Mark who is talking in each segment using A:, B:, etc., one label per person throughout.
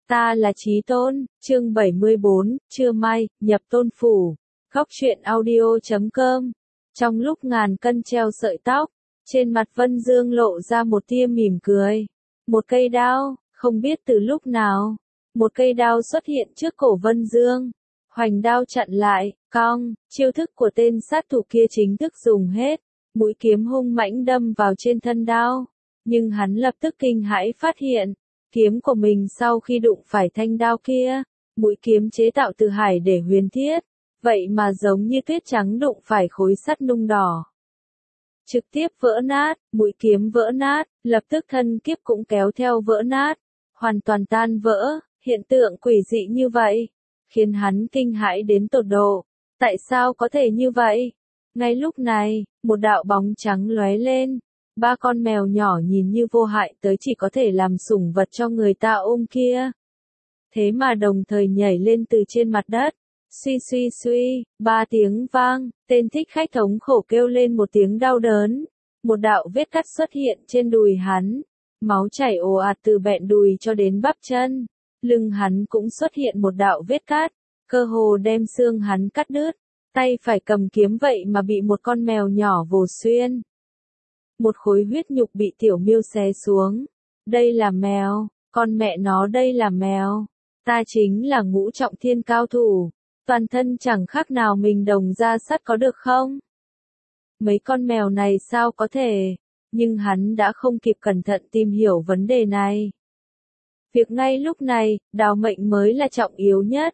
A: Ta là Chí Tôn, chương 74, trưa mai, nhập tôn phủ. Góc truyện audio.com. Trong lúc ngàn cân treo sợi tóc, trên mặt Vân Dương lộ ra một tia mỉm cười. Một cây đao, không biết từ lúc nào, một cây đao xuất hiện trước cổ Vân Dương. Hoành đao chặn lại, cong, chiêu thức của tên sát thủ kia chính thức dùng hết. Mũi kiếm hung mãnh đâm vào trên thân đao. Nhưng hắn lập tức kinh hãi phát hiện, kiếm của mình sau khi đụng phải thanh đao kia, mũi kiếm chế tạo từ hải để huyền thiết, vậy mà giống như tuyết trắng đụng phải khối sắt nung đỏ. Trực tiếp vỡ nát, mũi kiếm vỡ nát, lập tức thân kiếp cũng kéo theo vỡ nát, hoàn toàn tan vỡ, hiện tượng quỷ dị như vậy, khiến hắn kinh hãi đến tột độ. Tại sao có thể như vậy? Ngay lúc này, một đạo bóng trắng lóe lên. Ba con mèo nhỏ nhìn như vô hại tới chỉ có thể làm sủng vật cho người ta ôm kia. Thế mà đồng thời nhảy lên từ trên mặt đất. Suy suy suy, ba tiếng vang, tên thích khách thống khổ kêu lên một tiếng đau đớn. Một đạo vết cắt xuất hiện trên đùi hắn. Máu chảy ồ ạt từ bẹn đùi cho đến bắp chân. Lưng hắn cũng xuất hiện một đạo vết cắt, cơ hồ đem xương hắn cắt đứt. Tay phải cầm kiếm vậy mà bị một con mèo nhỏ vồ xuyên. Một khối huyết nhục bị tiểu miêu xé xuống. Đây là mèo, con mẹ nó đây là mèo. Ta chính là ngũ trọng thiên cao thủ. Toàn thân chẳng khác nào mình đồng ra sắt có được không? Mấy con mèo này sao có thể? Nhưng hắn đã không kịp cẩn thận tìm hiểu vấn đề này. Việc ngay lúc này, đào mệnh mới là trọng yếu nhất.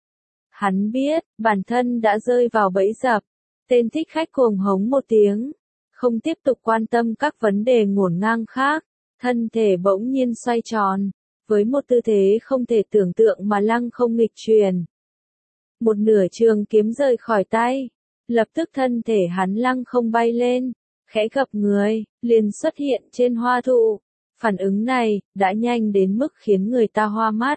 A: Hắn biết, bản thân đã rơi vào bẫy dập. Tên thích khách cuồng hống một tiếng. Không tiếp tục quan tâm các vấn đề ngổn ngang khác, thân thể bỗng nhiên xoay tròn, với một tư thế không thể tưởng tượng mà lăng không nghịch truyền. Một nửa trường kiếm rời khỏi tay, lập tức thân thể hắn lăng không bay lên, khẽ gập người, liền xuất hiện trên hoa thụ. Phản ứng này, đã nhanh đến mức khiến người ta hoa mắt.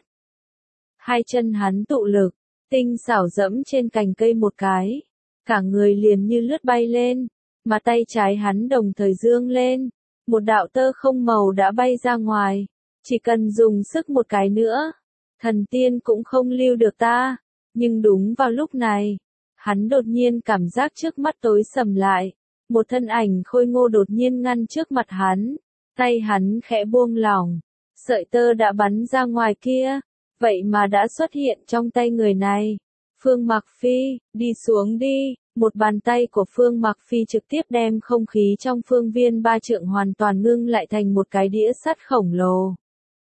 A: Hai chân hắn tụ lực, tinh xảo dẫm trên cành cây một cái, cả người liền như lướt bay lên. Mà tay trái hắn đồng thời dương lên, một đạo tơ không màu đã bay ra ngoài, chỉ cần dùng sức một cái nữa, thần tiên cũng không lưu được ta. Nhưng đúng vào lúc này, hắn đột nhiên cảm giác trước mắt tối sầm lại, một thân ảnh khôi ngô đột nhiên ngăn trước mặt hắn, tay hắn khẽ buông lỏng, sợi tơ đã bắn ra ngoài kia, vậy mà đã xuất hiện trong tay người này. Phương Mặc Phi, đi xuống đi. Một bàn tay của Phương Mặc Phi trực tiếp đem không khí trong phương viên 3 trượng hoàn toàn ngưng lại thành một cái đĩa sắt khổng lồ.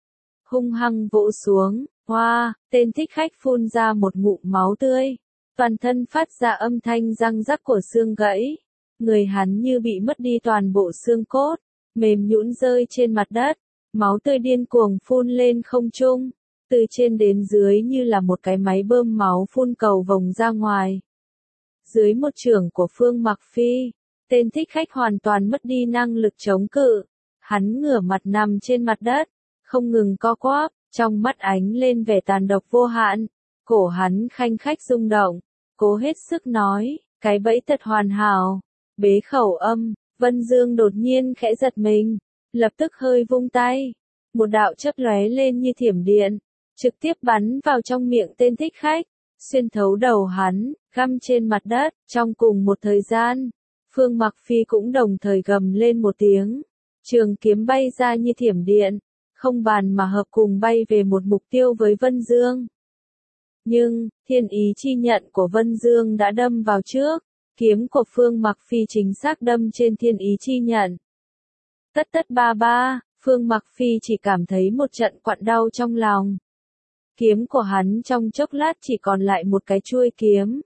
A: Hung hăng vỗ xuống, hoa, tên thích khách phun ra một ngụm máu tươi. Toàn thân phát ra âm thanh răng rắc của xương gãy. Người hắn như bị mất đi toàn bộ xương cốt, mềm nhũn rơi trên mặt đất. Máu tươi điên cuồng phun lên không trung, từ trên đến dưới như là một cái máy bơm máu phun cầu vồng ra ngoài. Dưới một chưởng của Phương Mặc Phi, tên thích khách hoàn toàn mất đi năng lực chống cự. Hắn ngửa mặt nằm trên mặt đất, không ngừng co quắp, trong mắt ánh lên vẻ tàn độc vô hạn. Cổ hắn khanh khách rung động, cố hết sức nói, cái bẫy thật hoàn hảo. Bế khẩu âm, Vân Dương đột nhiên khẽ giật mình, lập tức hơi vung tay. Một đạo chớp lóe lên như thiểm điện, trực tiếp bắn vào trong miệng tên thích khách, xuyên thấu đầu hắn, găm trên mặt đất. Trong cùng một thời gian, Phương Mặc Phi cũng đồng thời gầm lên một tiếng. Trường kiếm bay ra như thiểm điện, không bàn mà hợp cùng bay về một mục tiêu với Vân Dương. Nhưng, thiên ý chi nhận của Vân Dương đã đâm vào trước, kiếm của Phương Mặc Phi chính xác đâm trên thiên ý chi nhận. Tất tất ba ba, Phương Mặc Phi chỉ cảm thấy một trận quặn đau trong lòng. Kiếm của hắn trong chốc lát chỉ còn lại một cái chuôi kiếm.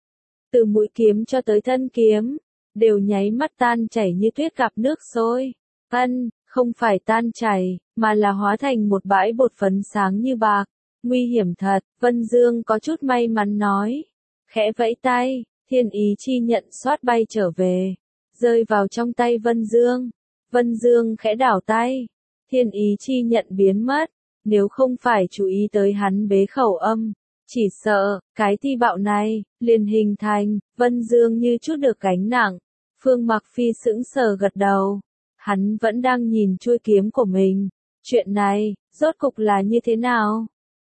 A: Từ mũi kiếm cho tới thân kiếm, đều nháy mắt tan chảy như tuyết gặp nước sôi. Không phải tan chảy, mà là hóa thành một bãi bột phấn sáng như bạc. Nguy hiểm thật, Vân Dương có chút may mắn nói. Khẽ vẫy tay, thiên ý chi nhận xoát bay trở về, rơi vào trong tay Vân Dương. Vân Dương khẽ đảo tay, thiên ý chi nhận biến mất. Nếu không phải chú ý tới hắn bế khẩu âm, chỉ sợ, cái thi bạo này, liền hình thành. Vân Dương như chút được gánh nặng. Phương Mặc Phi sững sờ gật đầu. Hắn vẫn đang nhìn chuôi kiếm của mình. Chuyện này, rốt cục là như thế nào?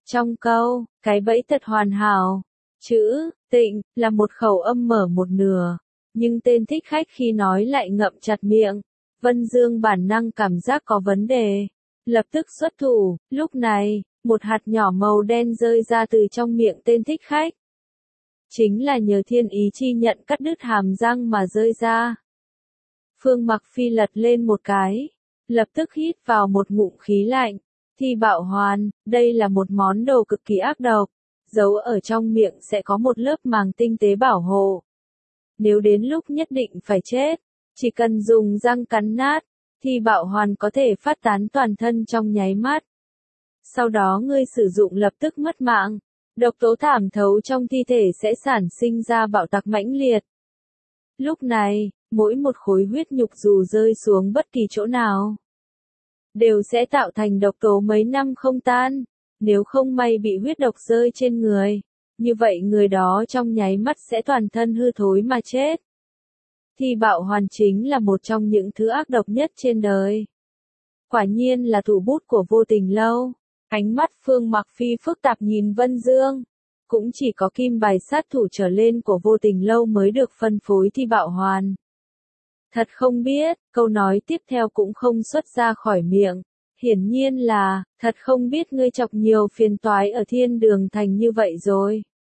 A: Trong câu, cái bẫy thật hoàn hảo. Chữ, tịnh, là một khẩu âm mở một nửa. Nhưng tên thích khách khi nói lại ngậm chặt miệng. Vân Dương bản năng cảm giác có vấn đề. Lập tức xuất thủ, lúc này, một hạt nhỏ màu đen rơi ra từ trong miệng tên thích khách. Chính là nhờ thiên ý chi nhận cắt đứt hàm răng mà rơi ra. Phương Mặc Phi lật lên một cái. Lập tức hít vào một ngụm khí lạnh. Thi Bạo Hoàn, đây là một món đồ cực kỳ ác độc. Giấu ở trong miệng sẽ có một lớp màng tinh tế bảo hộ. Nếu đến lúc nhất định phải chết, chỉ cần dùng răng cắn nát, Thi Bạo Hoàn có thể phát tán toàn thân trong nháy mắt. Sau đó ngươi sử dụng lập tức mất mạng. Độc tố thảm thấu trong thi thể sẽ sản sinh ra bạo tạc mãnh liệt. Lúc này, mỗi một khối huyết nhục dù rơi xuống bất kỳ chỗ nào, đều sẽ tạo thành độc tố mấy năm không tan. Nếu không may bị huyết độc rơi trên người, như vậy người đó trong nháy mắt sẽ toàn thân hư thối mà chết. Thi Bạo Hoàn chính là một trong những thứ ác độc nhất trên đời. Quả nhiên là thủ bút của Vô Tình Lâu. Ánh mắt Phương Mặc Phi phức tạp nhìn Vân Dương. Cũng chỉ có kim bài sát thủ trở lên của Vô Tình Lâu mới được phân phối Thi Bạo Hoàn. Thật không biết, câu nói tiếp theo cũng không xuất ra khỏi miệng. Hiển nhiên là, thật không biết ngươi chọc nhiều phiền toái ở Thiên Đường Thành như vậy rồi.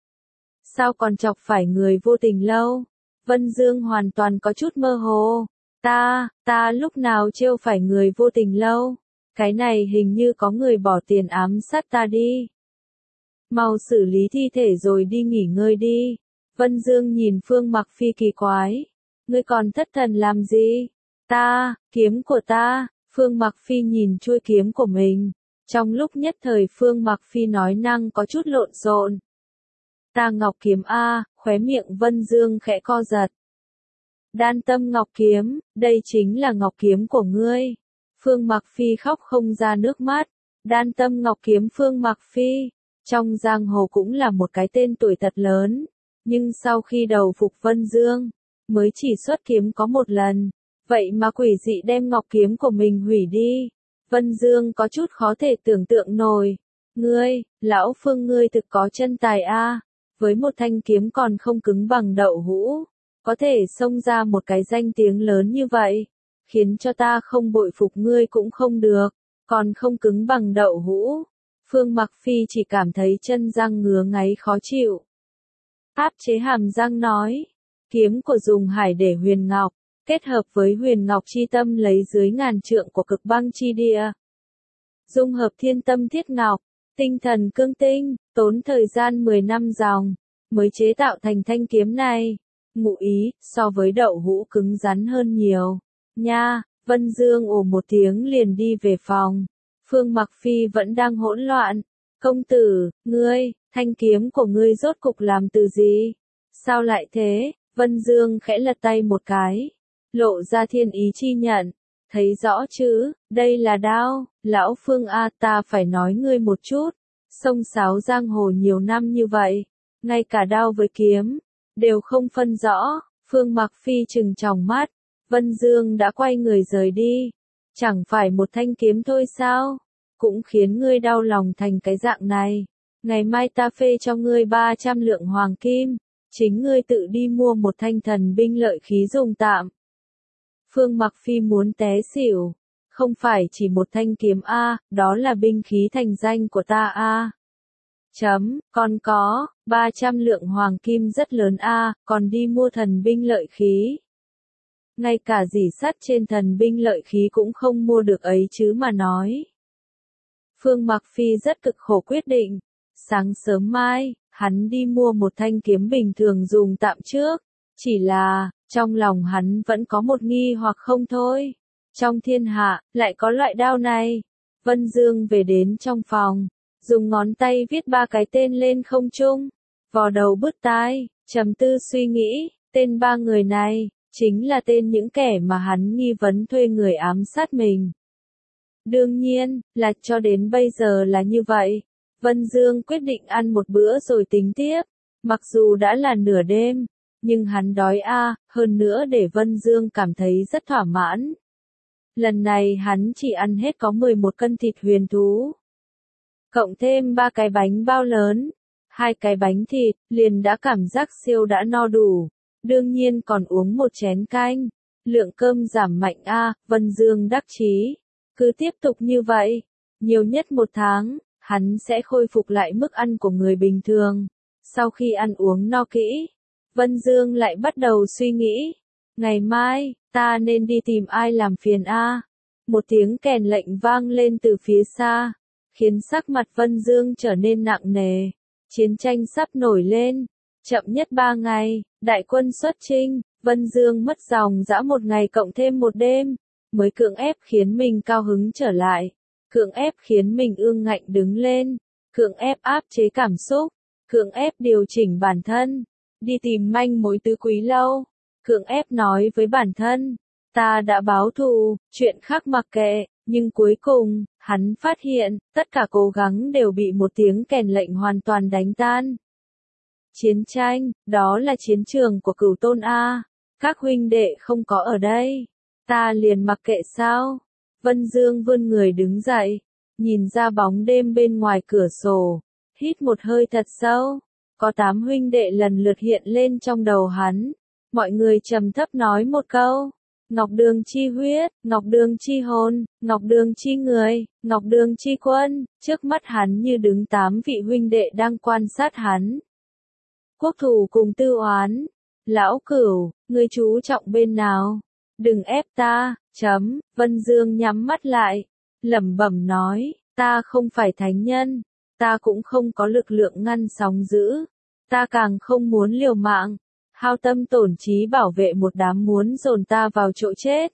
A: Sao còn chọc phải người Vô Tình Lâu? Vân Dương hoàn toàn có chút mơ hồ. Ta lúc nào trêu phải người Vô Tình Lâu? Cái này hình như có người bỏ tiền ám sát ta đi. Mau xử lý thi thể rồi đi nghỉ ngơi đi. Vân Dương nhìn Phương Mặc Phi kỳ quái. Ngươi còn thất thần làm gì? Kiếm của ta. Phương Mặc Phi nhìn chuôi kiếm của mình. Trong lúc nhất thời Phương Mặc Phi nói năng có chút lộn xộn. Ta ngọc kiếm a, khóe miệng Vân Dương khẽ co giật. Đan Tâm Ngọc Kiếm, đây chính là ngọc kiếm của ngươi. Phương Mặc Phi khóc không ra nước mắt. Đan Tâm Ngọc Kiếm Phương Mặc Phi, trong giang hồ cũng là một cái tên tuổi thật lớn. Nhưng sau khi đầu phục Vân Dương, mới chỉ xuất kiếm có một lần. Vậy mà quỷ dị đem ngọc kiếm của mình hủy đi. Vân Dương có chút khó thể tưởng tượng nổi. Lão Phương ngươi thực có chân tài a. Với một thanh kiếm còn không cứng bằng đậu hũ, có thể xông ra một cái danh tiếng lớn như vậy. Khiến cho ta không bội phục ngươi cũng không được, còn không cứng bằng đậu hũ. Phương Mặc Phi chỉ cảm thấy chân răng ngứa ngáy khó chịu. Áp chế hàm răng nói, kiếm của Dùng Hải để huyền ngọc, kết hợp với huyền ngọc chi tâm lấy dưới ngàn trượng của Cực Băng chi địa. Dung hợp thiên tâm thiết ngọc, tinh thần cương tinh, tốn thời gian 10 năm dòng, mới chế tạo thành thanh kiếm này. Ngụ ý, so với đậu hũ cứng rắn hơn nhiều. Nha, Vân Dương ồ một tiếng liền đi về phòng. Phương Mặc Phi vẫn đang hỗn loạn. Công tử, thanh kiếm của ngươi rốt cục làm từ gì? Sao lại thế? Vân Dương khẽ lật tay một cái. Lộ ra thiên ý chi nhận. Thấy rõ chứ, đây là đao. Lão Phương a, ta phải nói ngươi một chút. Xông xáo giang hồ nhiều năm như vậy, ngay cả đao với kiếm đều không phân rõ. Phương Mặc Phi trừng tròng mắt. Vân Dương đã quay người rời đi. Chẳng phải một thanh kiếm thôi sao? Cũng khiến ngươi đau lòng thành cái dạng này. Ngày mai ta phê cho ngươi 300 lượng hoàng kim. Chính ngươi tự đi mua một thanh thần binh lợi khí dùng tạm. Phương Mặc Phi muốn té xỉu. Không phải chỉ một thanh kiếm a, đó là binh khí thành danh của ta a. Còn có, 300 lượng hoàng kim rất lớn a, còn đi mua thần binh lợi khí. Ngay cả dỉ sắt trên thần binh lợi khí cũng không mua được ấy chứ mà nói. Phương Mặc Phi rất cực khổ quyết định. Sáng sớm mai, hắn đi mua một thanh kiếm bình thường dùng tạm trước. Chỉ là, trong lòng hắn vẫn có một nghi hoặc không thôi. Trong thiên hạ, lại có loại đao này. Vân Dương về đến trong phòng, dùng ngón tay viết 3 cái tên lên không trung. Vò đầu bứt tai, trầm tư suy nghĩ, tên 3 người này chính là tên những kẻ mà hắn nghi vấn thuê người ám sát mình. Đương nhiên, là cho đến bây giờ là như vậy. Vân Dương quyết định ăn một bữa rồi tính tiếp. Mặc dù đã là nửa đêm, nhưng hắn đói hơn nữa để Vân Dương cảm thấy rất thỏa mãn. Lần này hắn chỉ ăn hết có 11 cân thịt huyền thú. cộng thêm 3 cái bánh bao lớn, 2 cái bánh thịt, liền đã cảm giác siêu đã no đủ. Đương nhiên còn uống một chén canh. Lượng cơm giảm mạnh a, Vân Dương đắc chí. Cứ tiếp tục như vậy, nhiều nhất 1 tháng, hắn sẽ khôi phục lại mức ăn của người bình thường. Sau khi ăn uống no kỹ, Vân Dương lại bắt đầu suy nghĩ. Ngày mai, ta nên đi tìm ai làm phiền a? Một tiếng kèn lệnh vang lên từ phía xa, khiến sắc mặt Vân Dương trở nên nặng nề. Chiến tranh sắp nổi lên, chậm nhất 3 ngày, đại quân xuất chinh, Vân Dương mất dòng dã 1 ngày cộng thêm 1 đêm, mới cưỡng ép khiến mình cao hứng trở lại, cưỡng ép khiến mình ương ngạnh đứng lên, cưỡng ép áp chế cảm xúc, cưỡng ép điều chỉnh bản thân, đi tìm manh mối tứ quý lâu, cưỡng ép nói với bản thân, ta đã báo thù, chuyện khác mặc kệ, nhưng cuối cùng, hắn phát hiện, tất cả cố gắng đều bị một tiếng kèn lệnh hoàn toàn đánh tan. Chiến tranh, đó là chiến trường của Cửu Tôn a. Các huynh đệ không có ở đây, ta liền mặc kệ sao? Vân Dương vươn người đứng dậy, nhìn ra bóng đêm bên ngoài cửa sổ, hít một hơi thật sâu. Có 8 huynh đệ lần lượt hiện lên trong đầu hắn. Mọi người trầm thấp nói một câu. Ngọc Đường chi huyết, Ngọc Đường chi hồn, Ngọc Đường chi người, Ngọc Đường chi quân. Trước mắt hắn như đứng 8 vị huynh đệ đang quan sát hắn. Quốc thủ cùng tư oán. Lão Cửu, ngươi chú trọng bên nào? Đừng ép ta, chấm. Vân Dương nhắm mắt lại, lẩm bẩm nói, ta không phải thánh nhân, ta cũng không có lực lượng ngăn sóng dữ, ta càng không muốn liều mạng, hao tâm tổn trí bảo vệ một đám muốn dồn ta vào chỗ chết.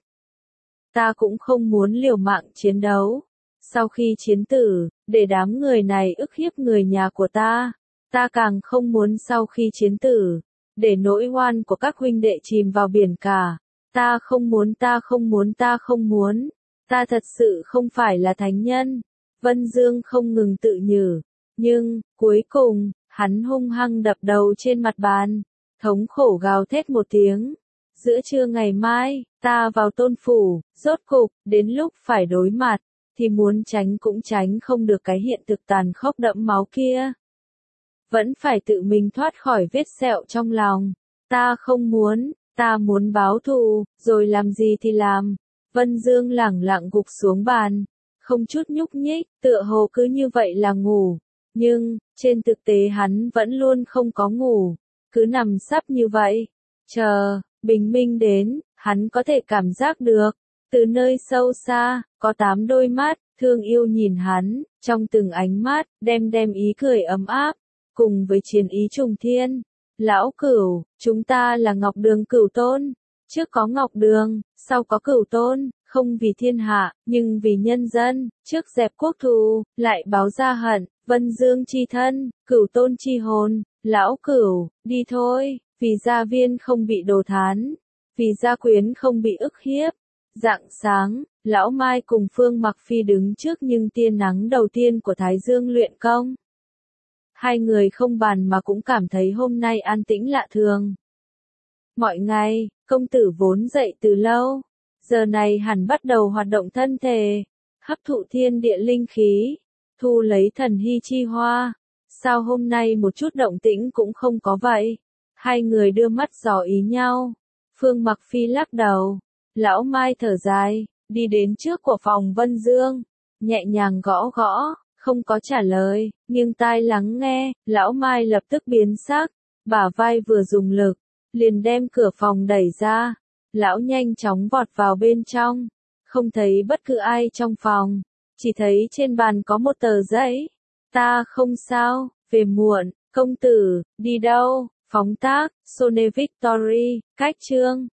A: Ta cũng không muốn liều mạng chiến đấu. Sau khi chiến tử, để đám người này ức hiếp người nhà của ta, ta càng không muốn sau khi chiến tử, để nỗi oan của các huynh đệ chìm vào biển cả. Ta không muốn, ta không muốn, ta không muốn. Ta thật sự không phải là thánh nhân. Vân Dương không ngừng tự nhủ. Nhưng, cuối cùng, hắn hung hăng đập đầu trên mặt bàn. Thống khổ gào thét một tiếng. Giữa trưa ngày mai, ta vào Tôn phủ, rốt cục, đến lúc phải đối mặt, thì muốn tránh cũng tránh không được cái hiện thực tàn khốc đẫm máu kia. Vẫn phải tự mình thoát khỏi vết sẹo trong lòng. Ta không muốn, ta muốn báo thù, rồi làm gì thì làm. Vân Dương lẳng lặng gục xuống bàn, không chút nhúc nhích, tựa hồ cứ như vậy là ngủ. Nhưng, trên thực tế hắn vẫn luôn không có ngủ, cứ nằm sấp như vậy. Chờ, bình minh đến, hắn có thể cảm giác được. Từ nơi sâu xa, có 8 đôi mắt, thương yêu nhìn hắn, trong từng ánh mắt, đem ý cười ấm áp, cùng với chiến ý trùng thiên. Lão Cửu, chúng ta là Ngọc Đường Cửu Tôn. Trước có Ngọc Đường, sau có Cửu Tôn, không vì thiên hạ, nhưng vì nhân dân, trước dẹp quốc thù, lại báo gia hận, Vân Dương chi thân, Cửu Tôn chi hồn. Lão Cửu, đi thôi, vì gia viên không bị đồ thán, vì gia quyến không bị ức hiếp. Rạng sáng, Lão Mai cùng Phương Mặc Phi đứng trước nhưng tia nắng đầu tiên của Thái Dương luyện công. Hai người không bàn mà cũng cảm thấy hôm nay an tĩnh lạ thường. Mọi ngày, công tử vốn dậy từ lâu, giờ này hẳn bắt đầu hoạt động thân thể, hấp thụ thiên địa linh khí, thu lấy thần hy chi hoa. Sao hôm nay một chút động tĩnh cũng không có vậy? Hai người đưa mắt dò ý nhau. Phương Mặc Phi lắc đầu. Lão Mai thở dài, đi đến trước của phòng Vân Dương, nhẹ nhàng gõ gõ, không có trả lời, nghiêng tai lắng nghe. Lão Mai lập tức biến sắc, bả vai vừa dùng lực, liền đem cửa phòng đẩy ra. Lão nhanh chóng vọt vào bên trong, không thấy bất cứ ai trong phòng, chỉ thấy trên bàn có một tờ giấy. Ta không sao, về muộn, công tử, đi đâu? Phóng tác, Sone Victory, cách chương.